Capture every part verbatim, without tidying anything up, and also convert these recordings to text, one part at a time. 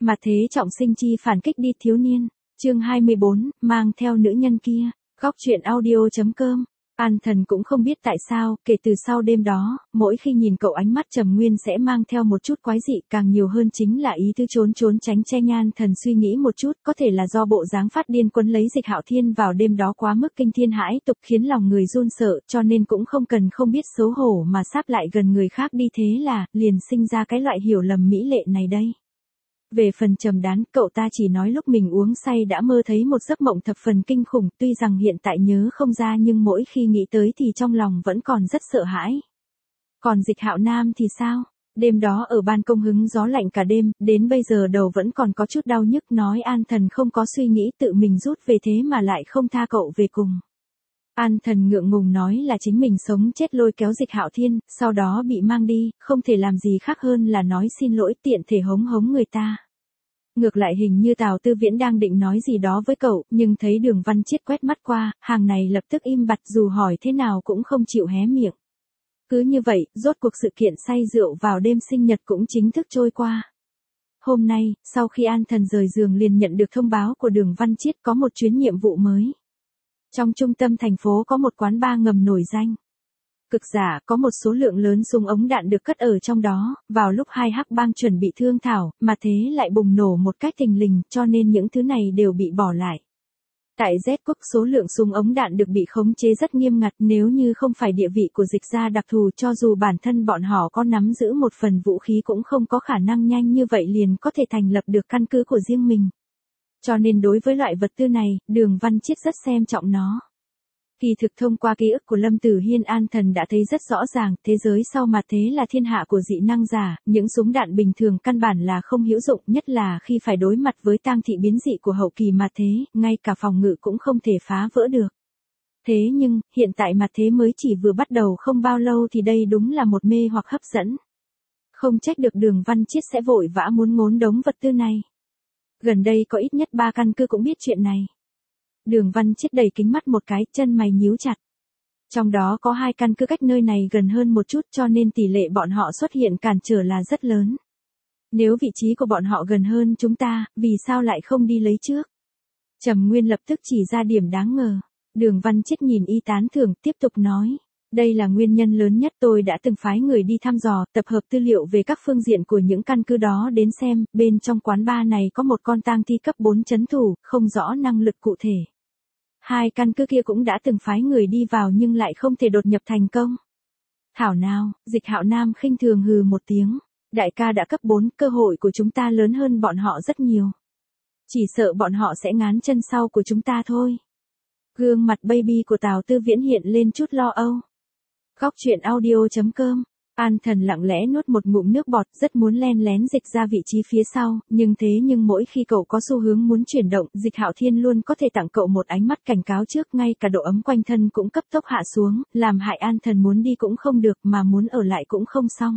Mà thế trọng sinh chi phản kích đi thiếu niên. Chương hai mươi bốn, mang theo nữ nhân kia. Góc truyện audio chấm com. An Thần cũng không biết tại sao, kể từ sau đêm đó, mỗi khi nhìn cậu ánh mắt Trầm Nguyên sẽ mang theo một chút quái dị, càng nhiều hơn chính là ý tứ trốn trốn tránh che. An Thần suy nghĩ một chút, có thể là do bộ dáng phát điên quấn lấy Dịch Hạo Thiên vào đêm đó quá mức kinh thiên hãi tục khiến lòng người run sợ, cho nên cũng không cần không biết xấu hổ mà sáp lại gần người khác đi, thế là liền sinh ra cái loại hiểu lầm mỹ lệ này đây. Về phần Trầm Đán, cậu ta chỉ nói lúc mình uống say đã mơ thấy một giấc mộng thập phần kinh khủng, tuy rằng hiện tại nhớ không ra nhưng mỗi khi nghĩ tới thì trong lòng vẫn còn rất sợ hãi. Còn Dịch Hạo Nam thì sao? Đêm đó ở ban công hứng gió lạnh cả đêm, đến bây giờ đầu vẫn còn có chút đau nhức, nói An Thần không có suy nghĩ tự mình rút về thế mà lại không tha cậu về cùng. An Thần ngượng ngùng nói là chính mình sống chết lôi kéo Dịch Hạo Thiên, sau đó bị mang đi, không thể làm gì khác hơn là nói xin lỗi, tiện thể hống hống người ta. Ngược lại hình như Tào Tư Viễn đang định nói gì đó với cậu, nhưng thấy Đường Văn Chiết quét mắt qua, hàng này lập tức im bặt, dù hỏi thế nào cũng không chịu hé miệng. Cứ như vậy, rốt cuộc sự kiện say rượu vào đêm sinh nhật cũng chính thức trôi qua. Hôm nay, sau khi An Thần rời giường liền nhận được thông báo của Đường Văn Chiết có một chuyến nhiệm vụ mới. Trong trung tâm thành phố có một quán bar ngầm nổi danh. Cực giả, có một số lượng lớn súng ống đạn được cất ở trong đó, vào lúc hai hắc bang chuẩn bị thương thảo, mà thế lại bùng nổ một cách thình lình, cho nên những thứ này đều bị bỏ lại. Tại Z quốc số lượng súng ống đạn được bị khống chế rất nghiêm ngặt, nếu như không phải địa vị của Dịch gia đặc thù, cho dù bản thân bọn họ có nắm giữ một phần vũ khí cũng không có khả năng nhanh như vậy liền có thể thành lập được căn cứ của riêng mình. Cho nên đối với loại vật tư này, Đường Văn Chiết rất xem trọng nó. Kỳ thực thông qua ký ức của Lâm Tử Hiên, An Thần đã thấy rất rõ ràng, thế giới sau mà thế là thiên hạ của dị năng giả, những súng đạn bình thường căn bản là không hữu dụng, nhất là khi phải đối mặt với tang thị biến dị của hậu kỳ mà thế, ngay cả phòng ngự cũng không thể phá vỡ được. Thế nhưng, hiện tại mà thế mới chỉ vừa bắt đầu không bao lâu thì đây đúng là một mê hoặc hấp dẫn. Không trách được Đường Văn Chiết sẽ vội vã muốn ngốn đống vật tư này. Gần đây có ít nhất ba căn cứ cũng biết chuyện này. Đường Văn Chiết đầy kính mắt một cái, chân mày nhíu chặt. Trong đó có hai căn cứ cách nơi này gần hơn một chút, cho nên tỷ lệ bọn họ xuất hiện cản trở là rất lớn. Nếu vị trí của bọn họ gần hơn chúng ta, vì sao lại không đi lấy trước? Trầm Nguyên lập tức chỉ ra điểm đáng ngờ. Đường Văn Chiết nhìn y tán thưởng, tiếp tục nói. Đây là nguyên nhân lớn nhất, tôi đã từng phái người đi thăm dò, tập hợp tư liệu về các phương diện của những căn cứ đó đến xem, bên trong quán bar này có một con tang thi cấp bốn trấn thủ, không rõ năng lực cụ thể. Hai căn cứ kia cũng đã từng phái người đi vào nhưng lại không thể đột nhập thành công. Thảo nào, Dịch Hạo Nam khinh thường hừ một tiếng. Đại ca đã cấp bốn, cơ hội của chúng ta lớn hơn bọn họ rất nhiều. Chỉ sợ bọn họ sẽ ngán chân sau của chúng ta thôi. Gương mặt baby của Tào Tư Viễn hiện lên chút lo âu. Góc truyện audio chấm com. An Thần lặng lẽ nuốt một ngụm nước bọt, rất muốn len lén Dịch ra vị trí phía sau, nhưng thế nhưng mỗi khi cậu có xu hướng muốn chuyển động, Dịch Hạo Thiên luôn có thể tặng cậu một ánh mắt cảnh cáo trước, ngay cả độ ấm quanh thân cũng cấp tốc hạ xuống, làm hại An Thần muốn đi cũng không được mà muốn ở lại cũng không xong.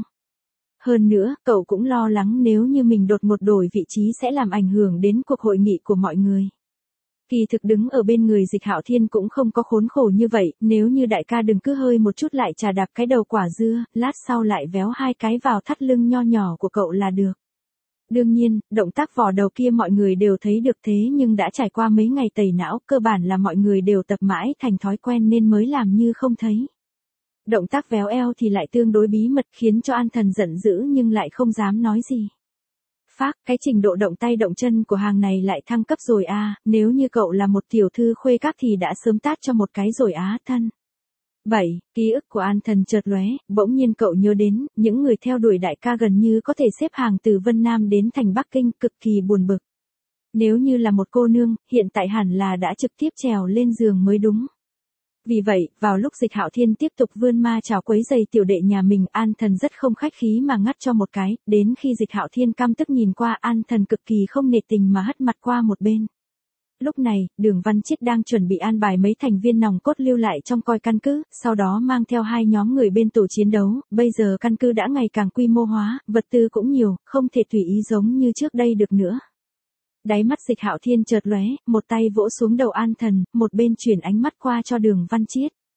Hơn nữa, cậu cũng lo lắng nếu như mình đột ngột đổi vị trí sẽ làm ảnh hưởng đến cuộc hội nghị của mọi người. Kỳ thực đứng ở bên người Dịch Hạo Thiên cũng không có khốn khổ như vậy, nếu như đại ca đừng cứ hơi một chút lại chà đạp cái đầu quả dưa, lát sau lại véo hai cái vào thắt lưng nho nhỏ của cậu là được. Đương nhiên, động tác vò đầu kia mọi người đều thấy được, thế nhưng đã trải qua mấy ngày tẩy não, cơ bản là mọi người đều tập mãi thành thói quen nên mới làm như không thấy. Động tác véo eo thì lại tương đối bí mật, khiến cho An Thần giận dữ nhưng lại không dám nói gì. Phác, cái trình độ động tay động chân của hàng này lại thăng cấp rồi à, nếu như cậu là một tiểu thư khuê các thì đã sớm tát cho một cái rồi á thân. bảy. Ký ức của An Thần chợt lóe, bỗng nhiên cậu nhớ đến, những người theo đuổi đại ca gần như có thể xếp hàng từ Vân Nam đến thành Bắc Kinh, cực kỳ buồn bực. Nếu như là một cô nương, hiện tại hẳn là đã trực tiếp trèo lên giường mới đúng. Vì vậy, vào lúc Dịch Hạo Thiên tiếp tục vươn ma chảo quấy giày tiểu đệ nhà mình, An Thần rất không khách khí mà ngắt cho một cái, đến khi Dịch Hạo Thiên căm tức nhìn qua, An Thần cực kỳ không nể tình mà hất mặt qua một bên. Lúc này, Đường Văn Chiết đang chuẩn bị an bài mấy thành viên nòng cốt lưu lại trong coi căn cứ, sau đó mang theo hai nhóm người bên tổ chiến đấu, bây giờ căn cứ đã ngày càng quy mô hóa, vật tư cũng nhiều, không thể tùy ý giống như trước đây được nữa. Đáy mắt Dịch Hạo Thiên chợt lóe, một tay vỗ xuống đầu An Thần, một bên chuyển ánh mắt qua cho Đường Văn Chiết.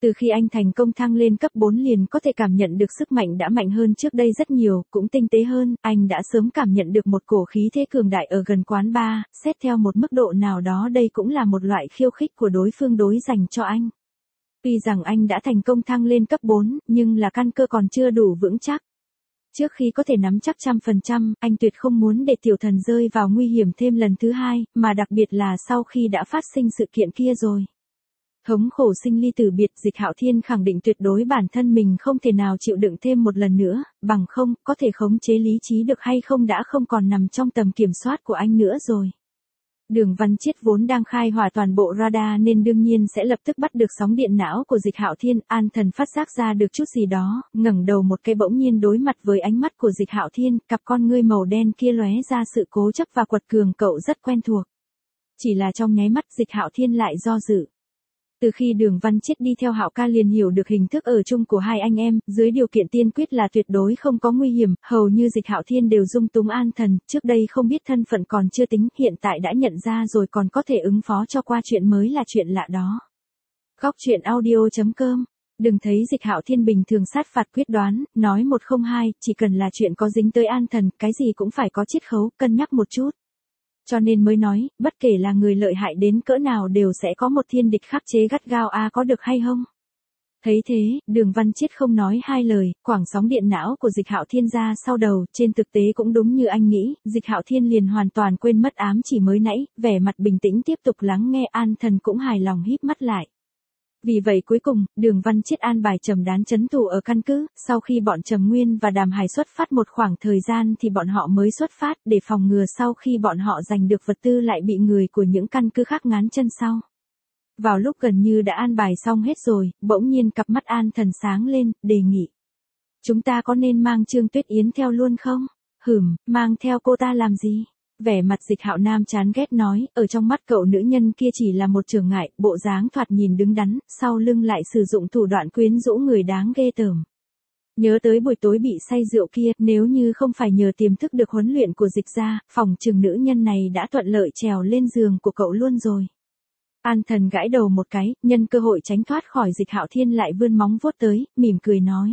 Từ khi anh thành công thăng lên cấp bốn liền có thể cảm nhận được sức mạnh đã mạnh hơn trước đây rất nhiều, cũng tinh tế hơn, anh đã sớm cảm nhận được một cổ khí thế cường đại ở gần quán bar, xét theo một mức độ nào đó đây cũng là một loại khiêu khích của đối phương đối dành cho anh. Tuy rằng anh đã thành công thăng lên cấp bốn, nhưng là căn cơ còn chưa đủ vững chắc. Trước khi có thể nắm chắc trăm phần trăm, anh tuyệt không muốn để tiểu thần rơi vào nguy hiểm thêm lần thứ hai, mà đặc biệt là sau khi đã phát sinh sự kiện kia rồi. Thống khổ sinh ly tử biệt, Dịch Hạo Thiên khẳng định tuyệt đối bản thân mình không thể nào chịu đựng thêm một lần nữa, bằng không, có thể khống chế lý trí được hay không đã không còn nằm trong tầm kiểm soát của anh nữa rồi. Đường Văn Chiết vốn đang khai hỏa toàn bộ radar nên đương nhiên sẽ lập tức bắt được sóng điện não của Dịch Hạo Thiên, An Thần phát giác ra được chút gì đó, ngẩng đầu một cái bỗng nhiên đối mặt với ánh mắt của Dịch Hạo Thiên, cặp con ngươi màu đen kia lóe ra sự cố chấp và quật cường cậu rất quen thuộc. Chỉ là trong nháy mắt Dịch Hạo Thiên lại do dự. Từ khi Đường Văn Chiết đi theo Hạo ca liền hiểu được hình thức ở chung của hai anh em, dưới điều kiện tiên quyết là tuyệt đối không có nguy hiểm, hầu như Dịch Hạo Thiên đều dung túng An Thần, trước đây không biết thân phận còn chưa tính, hiện tại đã nhận ra rồi còn có thể ứng phó cho qua chuyện mới là chuyện lạ đó. Góc truyện audio chấm com. Đừng thấy Dịch Hạo Thiên bình thường sát phạt quyết đoán, nói một không hai, chỉ cần là chuyện có dính tới An Thần, cái gì cũng phải có chiết khấu, cân nhắc một chút. Cho nên mới nói, bất kể là người lợi hại đến cỡ nào đều sẽ có một thiên địch khắc chế gắt gao a à, có được hay không? Thấy thế, Đường Văn Chiết không nói hai lời, quảng sóng điện não của Dịch Hạo Thiên ra sau đầu, trên thực tế cũng đúng như anh nghĩ, Dịch Hạo Thiên liền hoàn toàn quên mất ám chỉ mới nãy, vẻ mặt bình tĩnh tiếp tục lắng nghe, An Thần cũng hài lòng híp mắt lại. Vì vậy cuối cùng, Đường Văn Chiết an bài Trầm Đán trấn thủ ở căn cứ, sau khi bọn Trầm Nguyên và Đàm Hải xuất phát một khoảng thời gian thì bọn họ mới xuất phát để phòng ngừa sau khi bọn họ giành được vật tư lại bị người của những căn cứ khác ngán chân sau. Vào lúc gần như đã an bài xong hết rồi, bỗng nhiên cặp mắt An Thần sáng lên, đề nghị. Chúng ta có nên mang Trương Tuyết Yến theo luôn không? Hửm, mang theo cô ta làm gì? Vẻ mặt Dịch Hạo Nam chán ghét nói, ở trong mắt cậu nữ nhân kia chỉ là một chướng ngại, bộ dáng thoạt nhìn đứng đắn, sau lưng lại sử dụng thủ đoạn quyến rũ người đáng ghê tởm. Nhớ tới buổi tối bị say rượu kia, nếu như không phải nhờ tiềm thức được huấn luyện của Dịch gia, phòng trừng nữ nhân này đã thuận lợi trèo lên giường của cậu luôn rồi. An Thần gãi đầu một cái, nhân cơ hội tránh thoát khỏi Dịch Hạo Thiên lại vươn móng vuốt tới, mỉm cười nói.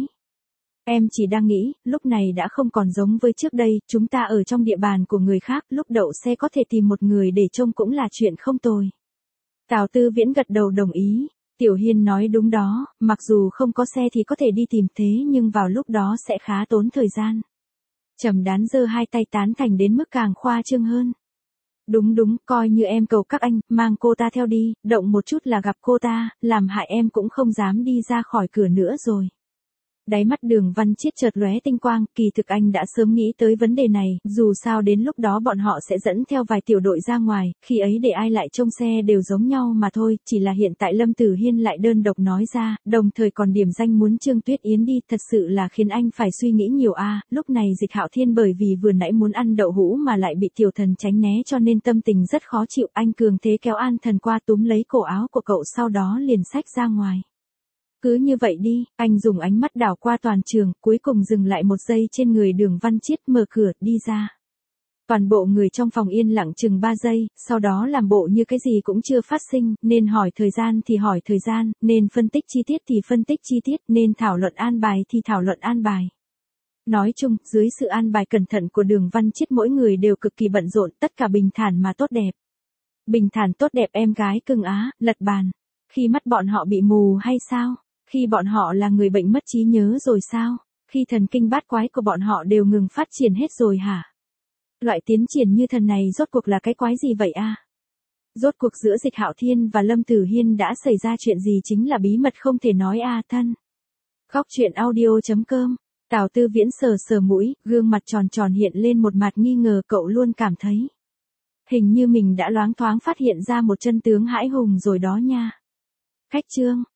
Em chỉ đang nghĩ, lúc này đã không còn giống với trước đây, chúng ta ở trong địa bàn của người khác, lúc đậu xe có thể tìm một người để trông cũng là chuyện không tồi. Tào Tư Viễn gật đầu đồng ý, Tiểu Hiên nói đúng đó, mặc dù không có xe thì có thể đi tìm thế nhưng vào lúc đó sẽ khá tốn thời gian. Trầm Đán giơ hai tay tán thành đến mức càng khoa trương hơn. Đúng đúng, coi như em cầu các anh, mang cô ta theo đi, động một chút là gặp cô ta, làm hại em cũng không dám đi ra khỏi cửa nữa rồi. Đáy mắt Đường Văn Chiết chợt lóe tinh quang, kỳ thực anh đã sớm nghĩ tới vấn đề này, dù sao đến lúc đó bọn họ sẽ dẫn theo vài tiểu đội ra ngoài, khi ấy để ai lại trông xe đều giống nhau mà thôi, chỉ là hiện tại Lâm Tử Hiên lại đơn độc nói ra, đồng thời còn điểm danh muốn Trương Tuyết Yến đi, thật sự là khiến anh phải suy nghĩ nhiều a. À. Lúc này Dịch Hạo Thiên bởi vì vừa nãy muốn ăn đậu hũ mà lại bị tiểu thần tránh né cho nên tâm tình rất khó chịu, anh cường thế kéo An Thần qua túm lấy cổ áo của cậu sau đó liền xách ra ngoài. Cứ như vậy đi, anh dùng ánh mắt đảo qua toàn trường, cuối cùng dừng lại một giây trên người Đường Văn Chiết, mở cửa, đi ra. Toàn bộ người trong phòng yên lặng chừng ba giây, sau đó làm bộ như cái gì cũng chưa phát sinh, nên hỏi thời gian thì hỏi thời gian, nên phân tích chi tiết thì phân tích chi tiết, nên thảo luận an bài thì thảo luận an bài. Nói chung, dưới sự an bài cẩn thận của Đường Văn Chiết mỗi người đều cực kỳ bận rộn, tất cả bình thản mà tốt đẹp. Bình thản tốt đẹp em gái cưng á, lật bàn. Khi mắt bọn họ bị mù hay sao? Khi bọn họ là người bệnh mất trí nhớ rồi sao? Khi thần kinh bát quái của bọn họ đều ngừng phát triển hết rồi hả? Loại tiến triển như thần này rốt cuộc là cái quái gì vậy a? À? Rốt cuộc giữa Dịch Hạo Thiên và Lâm Tử Hiên đã xảy ra chuyện gì chính là bí mật không thể nói a à, thân. Góc truyện audio chấm com. Tào Tư Viễn sờ sờ mũi, gương mặt tròn tròn hiện lên một mặt nghi ngờ, cậu luôn cảm thấy. Hình như mình đã loáng thoáng phát hiện ra một chân tướng hãi hùng rồi đó nha. Khách trương.